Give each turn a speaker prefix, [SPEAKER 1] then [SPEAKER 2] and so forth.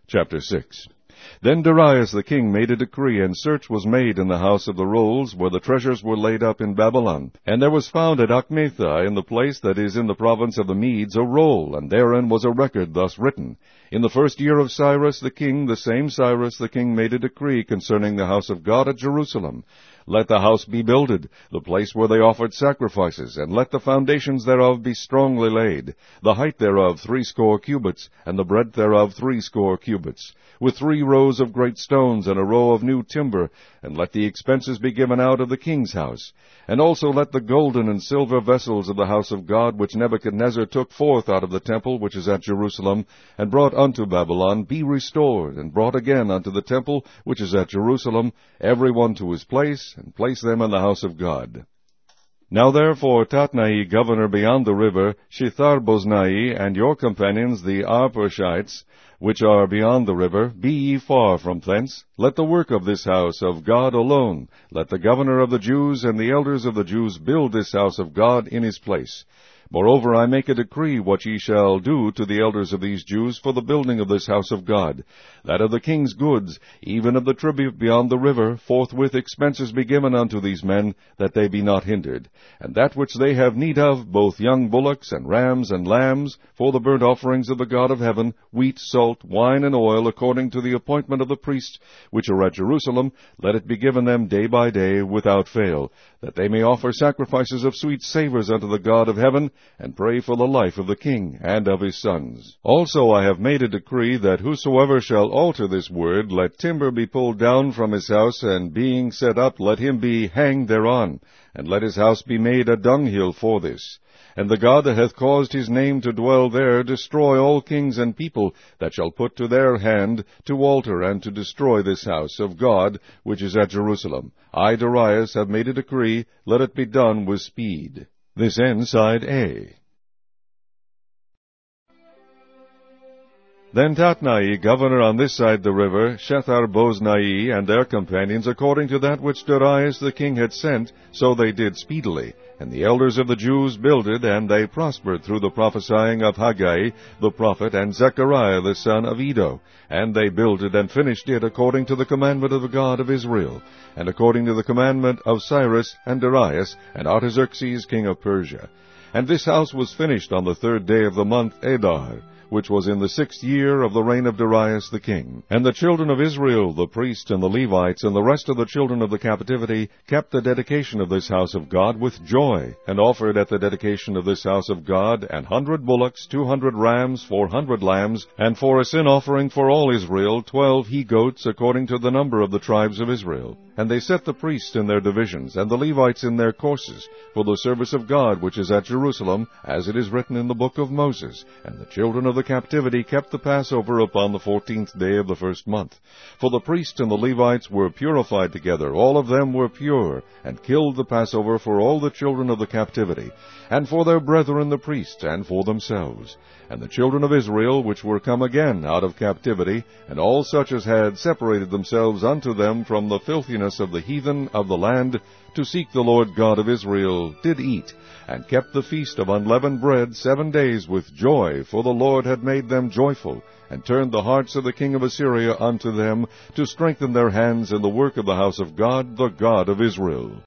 [SPEAKER 1] Chapter 6. Then Darius the king made a decree, and search was made in the house of the rolls, where the treasures were laid up in Babylon. And there was found at Achmetha, in the place that is in the province of the Medes, a roll, and therein was a record thus written. In the first year of Cyrus the king, the same Cyrus the king made a decree concerning the house of God at Jerusalem. Let the house be builded, the place where they offered sacrifices, and let the foundations thereof be strongly laid, the height thereof 60 cubits, and the breadth thereof 60 cubits, with 3 rows of great stones, and a row of new timber, and let the expenses be given out of the king's house. And also let the golden and silver vessels of the house of God, which Nebuchadnezzar took forth out of the temple which is at Jerusalem, and brought unto Babylon, be restored, and brought again unto the temple which is at Jerusalem, every one to his place, and place them in the house of God. Now therefore Tatnai, governor beyond the river, Shethar-boznai, and your companions the Arpachshites, which are beyond the river, be ye far from thence. Let the work of this house of God alone. Let the governor of the Jews and the elders of the Jews build this house of God in his place. Moreover, I make a decree what ye shall do to the elders of these Jews for the building of this house of God, that of the king's goods, even of the tribute beyond the river, forthwith expenses be given unto these men, that they be not hindered. And that which they have need of, both young bullocks and rams and lambs, for the burnt offerings of the God of heaven, wheat, salt, wine, and oil, according to the appointment of the priests which are at Jerusalem, let it be given them day by day, without fail, that they may offer sacrifices of sweet savours unto the God of heaven, and pray for the life of the king and of his sons. Also I have made a decree that whosoever shall alter this word, let timber be pulled down from his house, and being set up, let him be hanged thereon, and let his house be made a dunghill for this. And the God that hath caused his name to dwell there destroy all kings and people that shall put to their hand to alter and to destroy this house of God which is at Jerusalem. I, Darius, have made a decree, let it be done with speed. This ends side A. Then Tatnai, governor on this side the river, Shethar-boznai, and their companions, according to that which Darius the king had sent, so they did speedily. And the elders of the Jews builded, and they prospered through the prophesying of Haggai the prophet, and Zechariah the son of Iddo. And they builded and finished it according to the commandment of the God of Israel, and according to the commandment of Cyrus and Darius and Artaxerxes king of Persia. And this house was finished on the 3rd day of the month Adar, which was in the 6th year of the reign of Darius the king. And the children of Israel, the priests and the Levites, and the rest of the children of the captivity, kept the dedication of this house of God with joy, and offered at the dedication of this house of God 100 bullocks, 200 rams, 400 lambs, and for a sin offering for all Israel 12 he-goats, according to the number of the tribes of Israel. And they set the priests in their divisions, and the Levites in their courses, for the service of God which is at Jerusalem, as it is written in the book of Moses. And the children of the captivity kept the Passover upon the 14th day of the 1st month. For the priests and the Levites were purified together, all of them were pure, and killed the Passover for all the children of the captivity, and for their brethren the priests, and for themselves. And the children of Israel, which were come again out of captivity, and all such as had separated themselves unto them from the filthiness of the heathen of the land, to seek the Lord God of Israel, did eat, and kept the feast of unleavened bread 7 days with joy, for the Lord had made them joyful, and turned the hearts of the king of Assyria unto them, to strengthen their hands in the work of the house of God, the God of Israel.